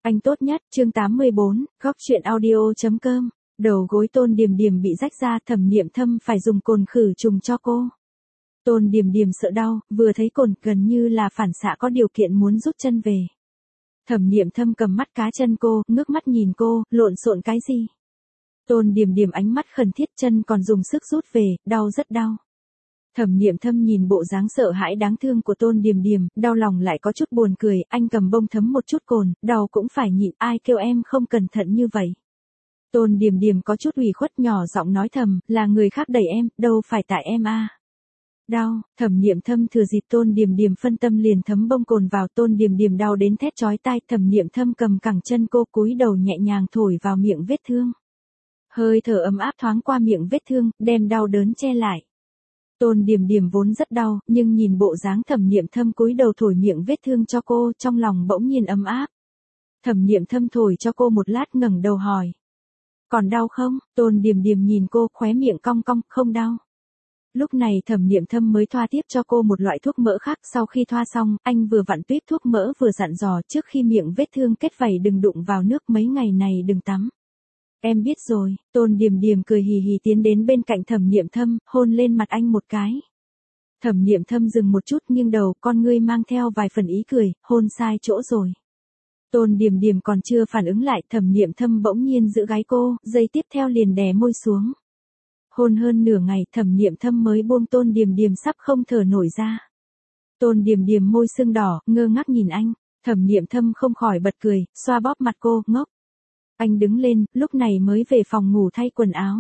Anh tốt nhất, chương 84, góc truyện audio.com. Đầu gối Tôn Điềm Điềm bị rách ra, Thẩm Niệm Thâm phải dùng cồn khử trùng cho cô. Tôn Điềm Điềm sợ đau, vừa thấy cồn gần như là phản xạ có điều kiện muốn rút chân về. Thẩm Niệm Thâm cầm mắt cá chân cô, ngước mắt nhìn cô, lộn xộn cái gì? Tôn Điềm Điềm ánh mắt khẩn thiết, chân còn dùng sức rút về, đau rất đau. Thẩm Niệm Thâm nhìn bộ dáng sợ hãi đáng thương của Tôn Điềm Điềm, đau lòng lại có chút buồn cười, anh cầm bông thấm một chút cồn, đau cũng phải nhịn, ai kêu em không cẩn thận như vậy. Tôn Điềm Điềm có chút ủy khuất nhỏ giọng nói thầm, là người khác đẩy em, đâu phải tại em à. Đau, Thẩm Niệm Thâm thừa dịp Tôn Điềm Điềm phân tâm liền thấm bông cồn vào, Tôn Điềm Điềm đau đến thét chói tai, Thẩm Niệm Thâm cầm cẳng chân cô cúi đầu nhẹ nhàng thổi vào miệng vết thương. Hơi thở ấm áp thoáng qua miệng vết thương, đem đau đớn che lại. Tôn Điềm Điềm vốn rất đau, nhưng nhìn bộ dáng Thẩm Niệm Thâm cúi đầu thổi miệng vết thương cho cô, trong lòng bỗng nhiên ấm áp. Thẩm Niệm Thâm thổi cho cô một lát ngẩng đầu hỏi. Còn đau không? Tôn Điềm Điềm nhìn cô, khóe miệng cong cong, không đau. Lúc này Thẩm Niệm Thâm mới thoa tiếp cho cô một loại thuốc mỡ khác, sau khi thoa xong, anh vừa vặn tuýp thuốc mỡ vừa dặn dò trước khi miệng vết thương kết vảy đừng đụng vào nước, mấy ngày này đừng tắm. Em biết rồi, Tôn Điềm Điềm cười hì hì tiến đến bên cạnh Thẩm Niệm Thâm, hôn lên mặt anh một cái. Thẩm Niệm Thâm dừng một chút nghiêng đầu, con ngươi mang theo vài phần ý cười, hôn sai chỗ rồi. Tôn Điềm Điềm còn chưa phản ứng lại, Thẩm Niệm Thâm bỗng nhiên giữ gáy cô, giây tiếp theo liền đè môi xuống. Hôn hơn nửa ngày, Thẩm Niệm Thâm mới buông Tôn Điềm Điềm sắp không thở nổi ra. Tôn Điềm Điềm môi sưng đỏ, ngơ ngác nhìn anh, Thẩm Niệm Thâm không khỏi bật cười, xoa bóp mặt cô, ngốc. Anh đứng lên, lúc này mới về phòng ngủ thay quần áo.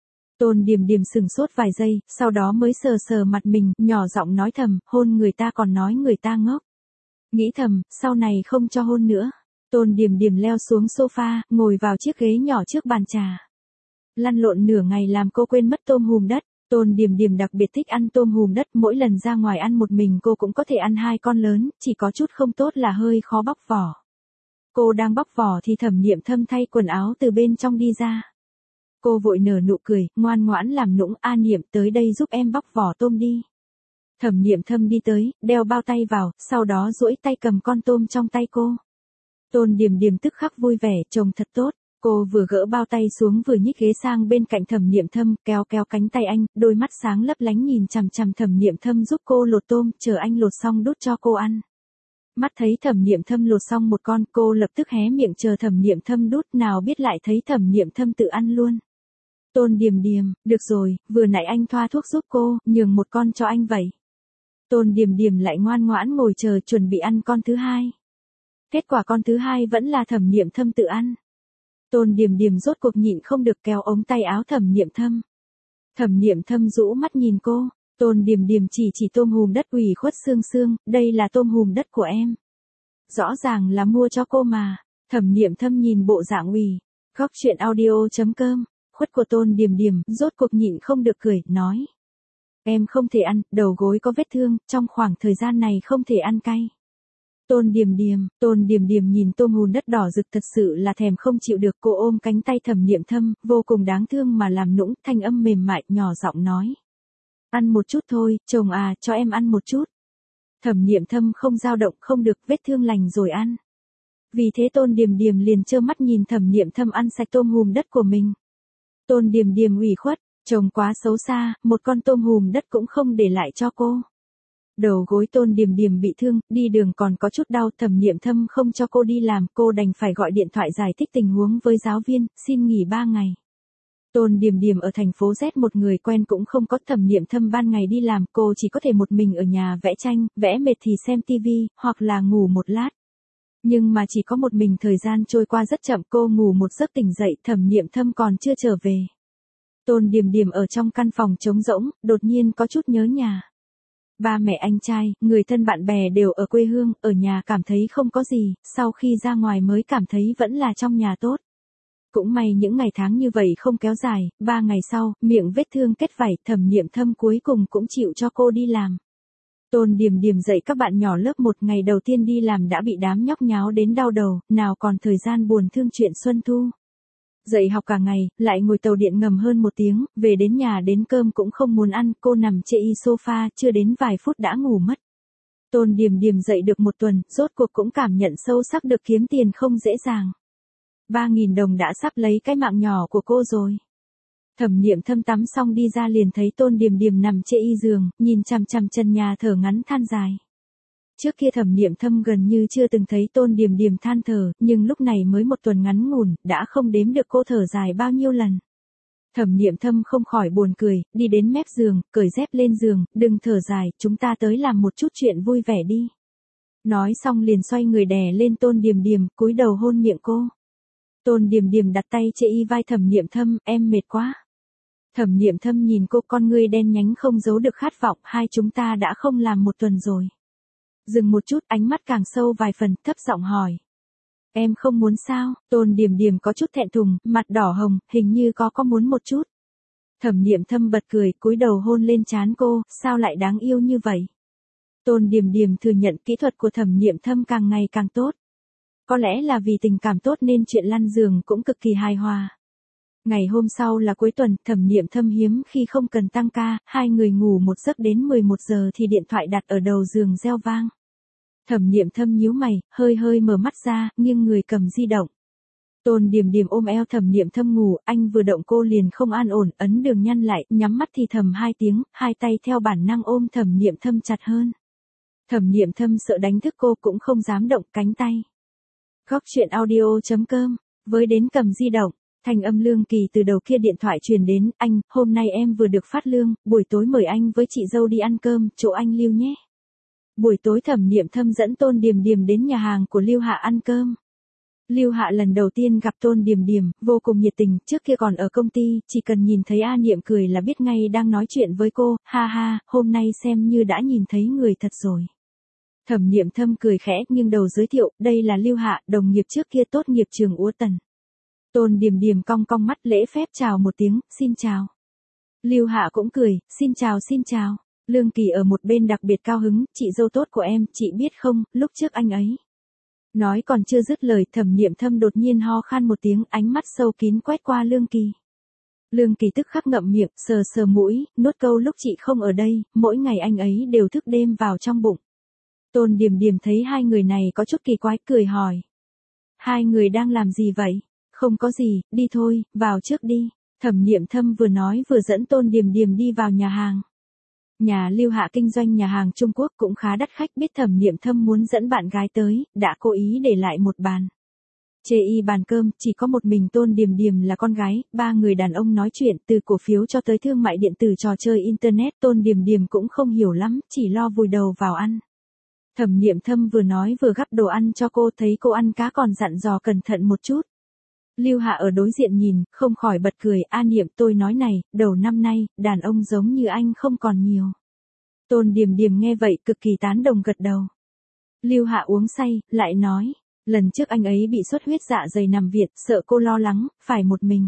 Tôn Điềm Điềm sừng sốt vài giây, sau đó mới sờ sờ mặt mình, nhỏ giọng nói thầm, hôn người ta còn nói người ta ngốc. Nghĩ thầm, sau này không cho hôn nữa. Tôn Điềm Điềm leo xuống sofa, ngồi vào chiếc ghế nhỏ trước bàn trà. Lăn lộn nửa ngày làm cô quên mất tôm hùm đất. Tôn Điềm Điềm đặc biệt thích ăn tôm hùm đất, mỗi lần ra ngoài ăn một mình cô cũng có thể ăn 2 con lớn, chỉ có chút không tốt là hơi khó bóc vỏ. Cô đang bóc vỏ thì Thẩm Niệm Thâm thay quần áo từ bên trong đi ra. Cô vội nở nụ cười, ngoan ngoãn làm nũng, A Niệm tới đây giúp em bóc vỏ tôm đi. Thẩm Niệm Thâm đi tới, đeo bao tay vào, sau đó duỗi tay cầm con tôm trong tay cô. Tôn Điềm Điềm tức khắc vui vẻ, trông thật tốt. Cô vừa gỡ bao tay xuống vừa nhích ghế sang bên cạnh Thẩm Niệm Thâm, kéo cánh tay anh, đôi mắt sáng lấp lánh nhìn chằm chằm Thẩm Niệm Thâm giúp cô lột tôm, chờ anh lột xong đút cho cô ăn. Mắt thấy Thẩm Niệm Thâm lột xong một con, cô lập tức hé miệng chờ Thẩm Niệm Thâm đút, nào biết lại thấy Thẩm Niệm Thâm tự ăn luôn. Tôn Điềm Điềm, được rồi, vừa nãy anh thoa thuốc giúp cô, nhường một con cho anh vậy. Tôn Điềm Điềm lại ngoan ngoãn ngồi chờ chuẩn bị ăn con thứ hai. Kết quả con thứ hai vẫn là Thẩm Niệm Thâm tự ăn. Tôn Điềm Điềm rốt cuộc nhịn không được kéo ống tay áo Thẩm Niệm Thâm. Thẩm Niệm Thâm rũ mắt nhìn cô, Tôn Điềm Điềm chỉ tôm hùm đất, ủy khuất xương, đây là tôm hùm đất của em. Rõ ràng là mua cho cô mà. Thẩm Niệm Thâm nhìn bộ dạng ủy. Góc truyện audio.com, khuất của Tôn Điềm Điềm, rốt cuộc nhịn không được cười, nói. Em không thể ăn, đầu gối có vết thương, trong khoảng thời gian này không thể ăn cay. Tôn Điềm Điềm nhìn tôm hùm đất đỏ rực thật sự là thèm không chịu được, cô ôm cánh tay Thẩm Niệm Thâm, vô cùng đáng thương mà làm nũng, thanh âm mềm mại, nhỏ giọng nói. Ăn một chút thôi, chồng à, cho em ăn một chút. Thẩm Niệm Thâm không dao động, không được, vết thương lành rồi ăn. Vì thế Tôn Điềm Điềm liền trơ mắt nhìn Thẩm Niệm Thâm ăn sạch tôm hùm đất của mình. Tôn Điềm Điềm ủy khuất, chồng quá xấu xa, một con tôm hùm đất cũng không để lại cho cô. Đầu gối Tôn Điềm Điềm bị thương, đi đường còn có chút đau, Thẩm Niệm Thâm không cho cô đi làm, cô đành phải gọi điện thoại giải thích tình huống với giáo viên, xin nghỉ 3 ngày. Tôn Điềm Điềm ở thành phố Z một người quen cũng không có, Thẩm Niệm Thâm ban ngày đi làm, cô chỉ có thể một mình ở nhà vẽ tranh, vẽ mệt thì xem tivi, hoặc là ngủ một lát. Nhưng mà chỉ có một mình, thời gian trôi qua rất chậm, cô ngủ một giấc tỉnh dậy, Thẩm Niệm Thâm còn chưa trở về. Tôn Điềm Điềm ở trong căn phòng trống rỗng, đột nhiên có chút nhớ nhà. Ba mẹ anh trai, người thân bạn bè đều ở quê hương, ở nhà cảm thấy không có gì, sau khi ra ngoài mới cảm thấy vẫn là trong nhà tốt. Cũng may những ngày tháng như vậy không kéo dài, 3 ngày sau, miệng vết thương kết vảy, Thẩm Niệm Thâm cuối cùng cũng chịu cho cô đi làm. Tôn Điềm Điềm dạy các bạn nhỏ lớp 1, ngày đầu tiên đi làm đã bị đám nhóc nháo đến đau đầu, nào còn thời gian buồn thương chuyện xuân thu. Dạy học cả ngày, lại ngồi tàu điện ngầm hơn 1 tiếng, về đến nhà đến cơm cũng không muốn ăn, cô nằm chê y sofa, chưa đến vài phút đã ngủ mất. Tôn Điềm Điềm dậy được một tuần, rốt cuộc cũng cảm nhận sâu sắc được kiếm tiền không dễ dàng. 3.000 đồng đã sắp lấy cái mạng nhỏ của cô rồi. Thẩm Niệm Thâm tắm xong đi ra liền thấy Tôn Điềm Điềm nằm trên y giường, nhìn chằm chằm chân nhà thở ngắn than dài. Trước kia Thẩm Niệm Thâm gần như chưa từng thấy Tôn Điềm Điềm than thở, nhưng lúc này mới một tuần ngắn ngủn, đã không đếm được cô thở dài bao nhiêu lần. Thẩm Niệm Thâm không khỏi buồn cười, đi đến mép giường, cởi dép lên giường, đừng thở dài, chúng ta tới làm một chút chuyện vui vẻ đi. Nói xong liền xoay người đè lên Tôn Điềm Điềm, cúi đầu hôn miệng cô. Tôn Điềm Điềm đặt tay trên y vai Thẩm Niệm Thâm, em mệt quá. Thẩm Niệm Thâm nhìn cô, con ngươi đen nhánh không giấu được khát vọng, hai chúng ta đã không làm một tuần rồi. Dừng một chút, ánh mắt càng sâu vài phần, thấp giọng hỏi. Em không muốn sao? Tôn Điềm Điềm có chút thẹn thùng, mặt đỏ hồng, hình như có muốn một chút. Thẩm Niệm Thâm bật cười, cúi đầu hôn lên trán cô, sao lại đáng yêu như vậy? Tôn Điềm Điềm thừa nhận kỹ thuật của Thẩm Niệm Thâm càng ngày càng tốt. Có lẽ là vì tình cảm tốt nên chuyện lăn giường cũng cực kỳ hài hòa. Ngày hôm sau là cuối tuần, Thẩm Niệm Thâm hiếm khi không cần tăng ca, hai người ngủ một giấc đến 11 giờ thì điện thoại đặt ở đầu giường reo vang. Thẩm Niệm Thâm nhíu mày, hơi mở mắt ra, nghiêng người cầm di động. Tôn Điềm Điềm ôm eo Thẩm Niệm Thâm ngủ, anh vừa động cô liền không an ổn, ấn đường nhăn lại, nhắm mắt thì thầm hai tiếng, hai tay theo bản năng ôm Thẩm Niệm Thâm chặt hơn. Thẩm Niệm Thâm sợ đánh thức cô cũng không dám động cánh tay. Góc truyện audio.com, với đến cầm di động, thanh âm Lương Kỳ từ đầu kia điện thoại truyền đến, anh, hôm nay em vừa được phát lương, buổi tối mời anh với chị dâu đi ăn cơm, chỗ anh Lưu nhé. Buổi tối Thẩm Niệm Thâm dẫn Tôn Điềm Điềm đến nhà hàng của Lưu Hạ ăn cơm. Lưu Hạ lần đầu tiên gặp Tôn Điềm Điềm, vô cùng nhiệt tình, trước kia còn ở công ty, chỉ cần nhìn thấy A Niệm cười là biết ngay đang nói chuyện với cô, ha ha, hôm nay xem như đã nhìn thấy người thật rồi. Thẩm Niệm Thâm cười khẽ nghiêng đầu giới thiệu, đây là Lưu Hạ, đồng nghiệp trước kia tốt nghiệp trường Úa Tần. Tôn Điềm Điềm cong cong mắt lễ phép chào một tiếng, xin chào. Lưu Hạ cũng cười, xin chào xin chào. Lương Kỳ ở một bên đặc biệt cao hứng, chị dâu tốt của em, chị biết không, lúc trước anh ấy. Nói còn chưa dứt lời, Thẩm Niệm Thâm đột nhiên ho khan một tiếng, ánh mắt sâu kín quét qua Lương Kỳ. Lương Kỳ tức khắc ngậm miệng, sờ mũi, nuốt câu lúc chị không ở đây, mỗi ngày anh ấy đều thức đêm vào trong bụng. Tôn Điềm Điềm thấy hai người này có chút kỳ quái, cười hỏi. Hai người đang làm gì vậy? Không có gì, đi thôi, vào trước đi. Thẩm Niệm Thâm vừa nói vừa dẫn Tôn Điềm Điềm đi vào nhà hàng. Nhà Lưu Hạ kinh doanh nhà hàng Trung Quốc cũng khá đắt khách, biết Thẩm Niệm Thâm muốn dẫn bạn gái tới, đã cố ý để lại một bàn. Chê y bàn cơm, chỉ có một mình Tôn Điềm Điềm là con gái, ba người đàn ông nói chuyện, từ cổ phiếu cho tới thương mại điện tử trò chơi internet, Tôn Điềm Điềm cũng không hiểu lắm, chỉ lo vùi đầu vào ăn. Thẩm Niệm Thâm vừa nói vừa gắp đồ ăn cho cô, thấy cô ăn cá còn dặn dò cẩn thận một chút. Lưu Hạ ở đối diện nhìn, không khỏi bật cười, A Niệm tôi nói này, đầu năm nay, đàn ông giống như anh không còn nhiều. Tôn Điềm Điềm nghe vậy cực kỳ tán đồng gật đầu. Lưu Hạ uống say, lại nói, lần trước anh ấy bị xuất huyết dạ dày nằm viện, sợ cô lo lắng, phải một mình.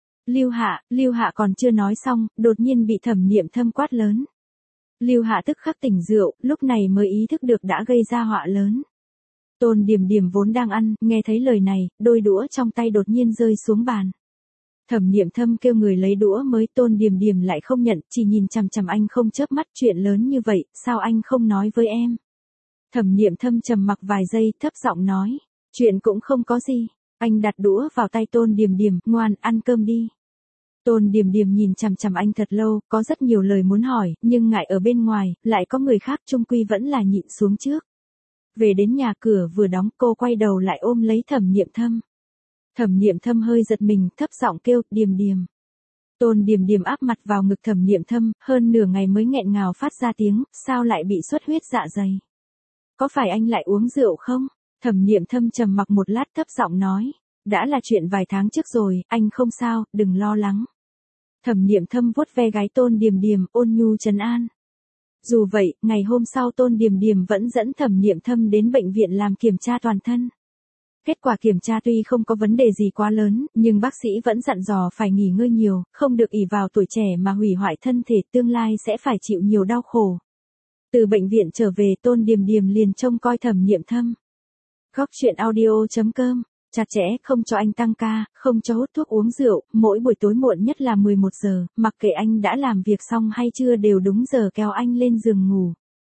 Lưu Hạ còn chưa nói xong, đột nhiên bị Thẩm Niệm Thâm quát lớn. Lưu Hạ tức khắc tỉnh rượu, lúc này mới ý thức được đã gây ra họa lớn. Tôn Điềm Điềm vốn đang ăn, nghe thấy lời này, đôi đũa trong tay đột nhiên rơi xuống bàn. Thẩm Niệm Thâm kêu người lấy đũa mới, Tôn Điềm Điềm lại không nhận, chỉ nhìn chằm chằm anh không chớp mắt, chuyện lớn như vậy, sao anh không nói với em? Thẩm Niệm Thâm trầm mặc vài giây, thấp giọng nói, chuyện cũng không có gì. Anh đặt đũa vào tay Tôn Điềm Điềm, ngoan, ăn cơm đi. Tôn Điềm Điềm nhìn chằm chằm anh thật lâu, có rất nhiều lời muốn hỏi, nhưng ngại ở bên ngoài, lại có người khác, chung quy vẫn là nhịn xuống trước. Về đến nhà, cửa vừa đóng, cô quay đầu lại ôm lấy Thẩm Niệm Thâm. Thẩm Niệm Thâm hơi giật mình, thấp giọng kêu, Điềm Điềm. Tôn Điềm Điềm áp mặt vào ngực Thẩm Niệm Thâm, hơn nửa ngày mới nghẹn ngào phát ra tiếng, sao lại bị xuất huyết dạ dày? Có phải anh lại uống rượu không? Thẩm Niệm Thâm trầm mặc một lát, thấp giọng nói, đã là chuyện vài tháng trước rồi, anh không sao, đừng lo lắng. Thẩm Niệm Thâm vuốt ve gáy Tôn Điềm Điềm, ôn nhu trấn an. Dù vậy, ngày hôm sau Tôn Điềm Điềm vẫn dẫn Thẩm Niệm Thâm đến bệnh viện làm kiểm tra toàn thân. Kết quả kiểm tra tuy không có vấn đề gì quá lớn, nhưng bác sĩ vẫn dặn dò phải nghỉ ngơi nhiều, không được ỷ vào tuổi trẻ mà hủy hoại thân thể, tương lai sẽ phải chịu nhiều đau khổ. Từ bệnh viện trở về, Tôn Điềm Điềm liền trông coi Thẩm Niệm Thâm. Góc truyện audio.com, chặt chẽ, không cho anh tăng ca, không cho hút thuốc uống rượu, mỗi buổi tối muộn nhất là 11 giờ, mặc kệ anh đã làm việc xong hay chưa đều đúng giờ kéo anh lên giường ngủ.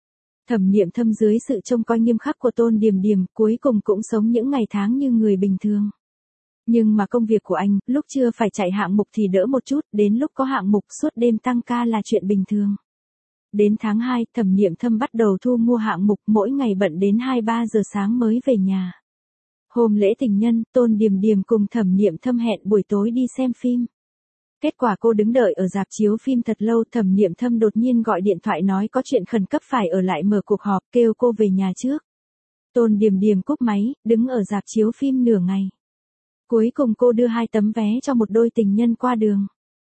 Thẩm Niệm Thâm dưới sự trông coi nghiêm khắc của Tôn Điềm Điềm, cuối cùng cũng sống những ngày tháng như người bình thường. Nhưng mà công việc của anh, lúc chưa phải chạy hạng mục thì đỡ một chút, đến lúc có hạng mục suốt đêm tăng ca là chuyện bình thường. Đến tháng 2, Thẩm Niệm Thâm bắt đầu thu mua hạng mục, mỗi ngày bận đến 2-3 giờ sáng mới về nhà. Hôm lễ tình nhân, Tôn Điềm Điềm cùng Thẩm Niệm Thâm hẹn buổi tối đi xem phim. Kết quả cô đứng đợi ở rạp chiếu phim thật lâu, Thẩm Niệm Thâm đột nhiên gọi điện thoại nói có chuyện khẩn cấp phải ở lại mở cuộc họp, kêu cô về nhà trước. Tôn Điềm Điềm cúp máy, đứng ở rạp chiếu phim nửa ngày. Cuối cùng cô đưa 2 tấm vé cho một đôi tình nhân qua đường.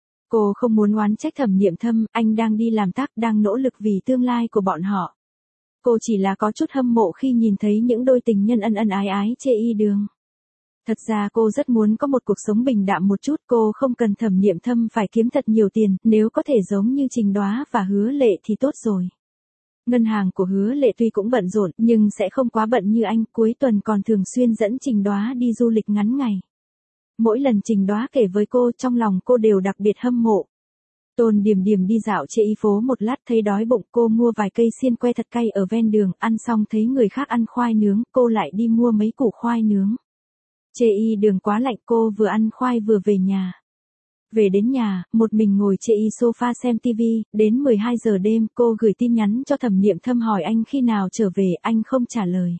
Cô không muốn oán trách Thẩm Niệm Thâm, anh đang đi làm tác, đang nỗ lực vì tương lai của bọn họ. Cô chỉ là có chút hâm mộ khi nhìn thấy những đôi tình nhân ân ân ái ái chê y đường. Thật ra cô rất muốn có một cuộc sống bình đạm một chút, cô không cần Thẩm Niệm Thâm phải kiếm thật nhiều tiền, nếu có thể giống như Trình Đoá và Hứa Lệ thì tốt rồi. Ngân hàng của Hứa Lệ tuy cũng bận rộn, nhưng sẽ không quá bận như anh, cuối tuần còn thường xuyên dẫn Trình Đoá đi du lịch ngắn ngày. Mỗi lần Trình Đoá kể với cô, trong lòng cô đều đặc biệt hâm mộ. Tôn Điềm Điềm đi dạo chợ y phố một lát thấy đói bụng, cô mua vài cây xiên que thật cay ở ven đường, ăn xong thấy người khác ăn khoai nướng, cô lại đi mua mấy củ khoai nướng. Chợ y đường quá lạnh, cô vừa ăn khoai vừa về nhà. Về đến nhà, một mình ngồi chợ y sofa xem tivi, đến 12 giờ đêm, cô gửi tin nhắn cho Thẩm Niệm Thâm hỏi anh khi nào trở về, anh không trả lời.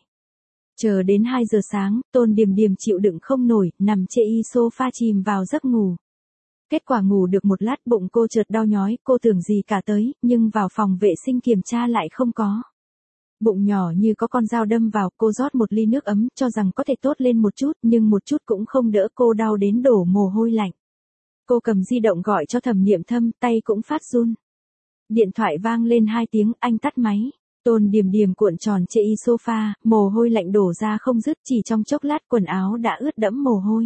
Chờ đến 2 giờ sáng, Tôn Điềm Điềm chịu đựng không nổi, nằm chệ y sofa chìm vào giấc ngủ. Kết quả ngủ được một lát bụng cô chợt đau nhói, cô tưởng gì cả tới, nhưng vào phòng vệ sinh kiểm tra lại không có. Bụng nhỏ như có con dao đâm vào, cô rót một ly nước ấm, cho rằng có thể tốt lên một chút, nhưng một chút cũng không đỡ, cô đau đến đổ mồ hôi lạnh. Cô cầm di động gọi cho Thẩm Niệm Thâm, tay cũng phát run. Điện thoại vang lên 2 tiếng, anh tắt máy. Tôn Điềm Điềm cuộn tròn chệ y sofa, mồ hôi lạnh đổ ra không dứt, chỉ trong chốc lát quần áo đã ướt đẫm mồ hôi.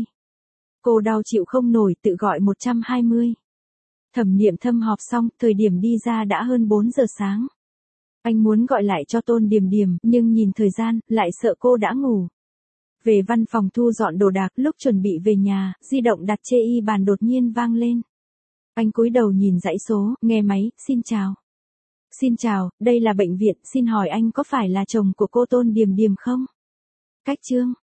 Cô đau chịu không nổi, tự gọi 120. Thẩm Niệm Thâm họp xong, thời điểm đi ra đã hơn 4 giờ sáng. Anh muốn gọi lại cho Tôn Điềm Điềm, nhưng nhìn thời gian, lại sợ cô đã ngủ. Về văn phòng thu dọn đồ đạc, lúc chuẩn bị về nhà, di động đặt chê y bàn đột nhiên vang lên. Anh cúi đầu nhìn dãy số, nghe máy, xin chào. Xin chào, đây là bệnh viện, xin hỏi anh có phải là chồng của cô Tôn Điềm Điềm không? Cách chương.